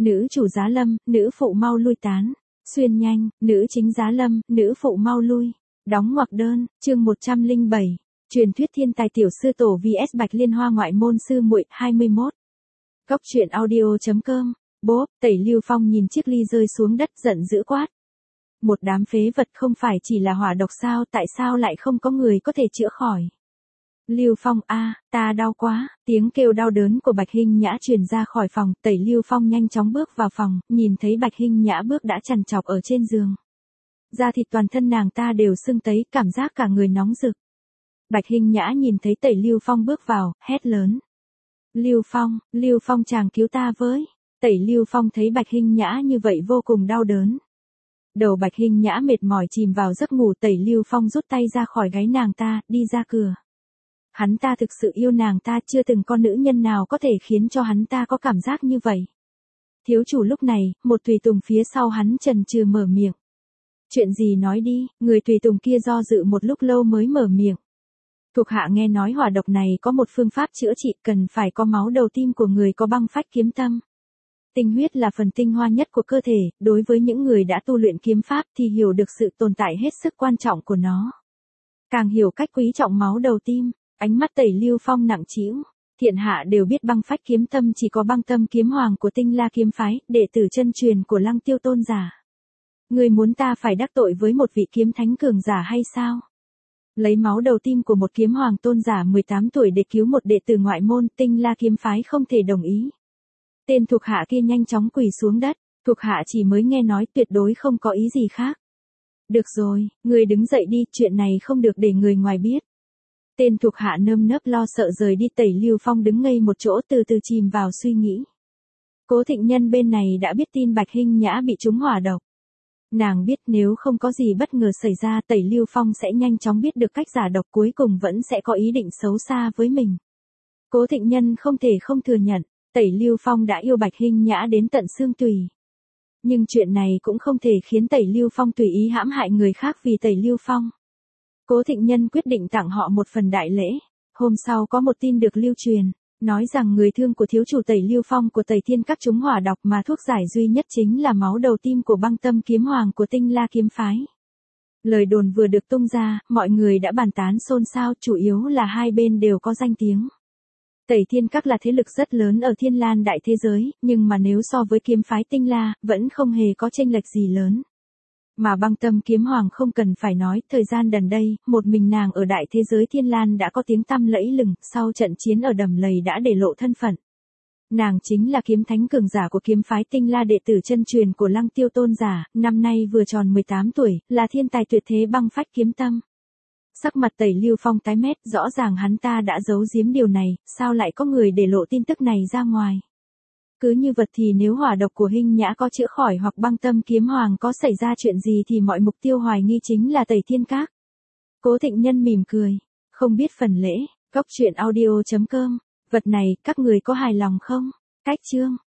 Nữ chủ giá lâm, nữ phụ mau lui tán. Xuyên nhanh, nữ chính giá lâm, nữ phụ mau lui. Đóng ngoặc đơn, chương 107. Truyền thuyết thiên tài tiểu sư tổ vs Bạch Liên Hoa ngoại môn sư muội 21. Cốc truyện audio.com. Bốp, Tẩy Lưu Phong nhìn chiếc ly rơi xuống đất giận dữ quát. Một đám phế vật không phải chỉ là hỏa độc sao, tại sao lại không có người có thể chữa khỏi? Lưu Phong a, ta đau quá, tiếng kêu đau đớn của Bạch Hinh Nhã truyền ra khỏi phòng, Tẩy Lưu Phong nhanh chóng bước vào phòng, nhìn thấy Bạch Hinh Nhã bước đã trằn trọc ở trên giường. Da thịt toàn thân nàng ta đều sưng tấy, cảm giác cả người nóng rực. Bạch Hinh Nhã nhìn thấy Tẩy Lưu Phong bước vào, hét lớn. Lưu Phong chàng cứu ta với. Tẩy Lưu Phong thấy Bạch Hinh Nhã như vậy vô cùng đau đớn. Đầu Bạch Hinh Nhã mệt mỏi chìm vào giấc ngủ, Tẩy Lưu Phong rút tay ra khỏi gáy nàng ta, đi ra cửa. Hắn ta thực sự yêu nàng ta, chưa từng có nữ nhân nào có thể khiến cho hắn ta có cảm giác như vậy. Thiếu chủ lúc này, một tùy tùng phía sau hắn chần chừ mở miệng. Chuyện gì nói đi, người tùy tùng kia do dự một lúc lâu mới mở miệng. Thuộc hạ nghe nói hỏa độc này có một phương pháp chữa trị, cần phải có máu đầu tim của người có băng phách kiếm tâm. Tinh huyết là phần tinh hoa nhất của cơ thể, đối với những người đã tu luyện kiếm pháp thì hiểu được sự tồn tại hết sức quan trọng của nó. Càng hiểu cách quý trọng máu đầu tim, ánh mắt Tẩy Lưu Phong nặng trĩu. Thiện hạ đều biết băng phách kiếm tâm chỉ có băng tâm kiếm hoàng của Tinh La kiếm phái, đệ tử chân truyền của Lăng Tiêu tôn giả. Người muốn ta phải đắc tội với một vị kiếm thánh cường giả hay sao? Lấy máu đầu tim của một kiếm hoàng tôn giả 18 tuổi để cứu một đệ tử ngoại môn, Tinh La kiếm phái không thể đồng ý. Tên thuộc hạ kia nhanh chóng quỳ xuống đất, thuộc hạ chỉ mới nghe nói, tuyệt đối không có ý gì khác. Được rồi, người đứng dậy đi, chuyện này không được để người ngoài biết. Tên thuộc hạ nơm nớp lo sợ rời đi. Tẩy Lưu Phong đứng ngây một chỗ, từ từ chìm vào suy nghĩ. Cố Thịnh Nhân bên này đã biết tin Bạch Hinh Nhã bị trúng hỏa độc. Nàng biết nếu không có gì bất ngờ xảy ra, Tẩy Lưu Phong sẽ nhanh chóng biết được cách giả độc, cuối cùng vẫn sẽ có ý định xấu xa với mình. Cố Thịnh Nhân không thể không thừa nhận, Tẩy Lưu Phong đã yêu Bạch Hinh Nhã đến tận xương tủy. Nhưng chuyện này cũng không thể khiến Tẩy Lưu Phong tùy ý hãm hại người khác vì Tẩy Lưu Phong. Cố Thịnh Nhân quyết định tặng họ một phần đại lễ. Hôm sau có một tin được lưu truyền, nói rằng người thương của thiếu chủ Tẩy Lưu Phong của Tẩy Thiên Các trúng hỏa độc, mà thuốc giải duy nhất chính là máu đầu tim của băng tâm kiếm hoàng của Tinh La kiếm phái. Lời đồn vừa được tung ra, mọi người đã bàn tán xôn xao, chủ yếu là hai bên đều có danh tiếng. Tẩy Thiên Các là thế lực rất lớn ở Thiên Lan đại thế giới, nhưng mà nếu so với kiếm phái Tinh La, vẫn không hề có chênh lệch gì lớn. Mà băng tâm kiếm hoàng không cần phải nói, thời gian gần đây, một mình nàng ở đại thế giới Thiên Lan đã có tiếng tăm lẫy lừng, sau trận chiến ở Đầm Lầy đã để lộ thân phận. Nàng chính là kiếm thánh cường giả của kiếm phái Tinh La, đệ tử chân truyền của Lăng Tiêu tôn giả, năm nay vừa tròn 18 tuổi, là thiên tài tuyệt thế băng phách kiếm tâm. Sắc mặt Tẩy Lưu Phong tái mét, rõ ràng hắn ta đã giấu giếm điều này, sao lại có người để lộ tin tức này ra ngoài. Cứ như vật thì nếu hỏa độc của Hinh Nhã có chữa khỏi hoặc băng tâm kiếm hoàng có xảy ra chuyện gì thì mọi mục tiêu hoài nghi chính là Tẩy Thiên Các. Cố Thịnh Nhân mỉm cười, không biết phần lễ, cốc truyện audio.com, vật này các người có hài lòng không? Cách chương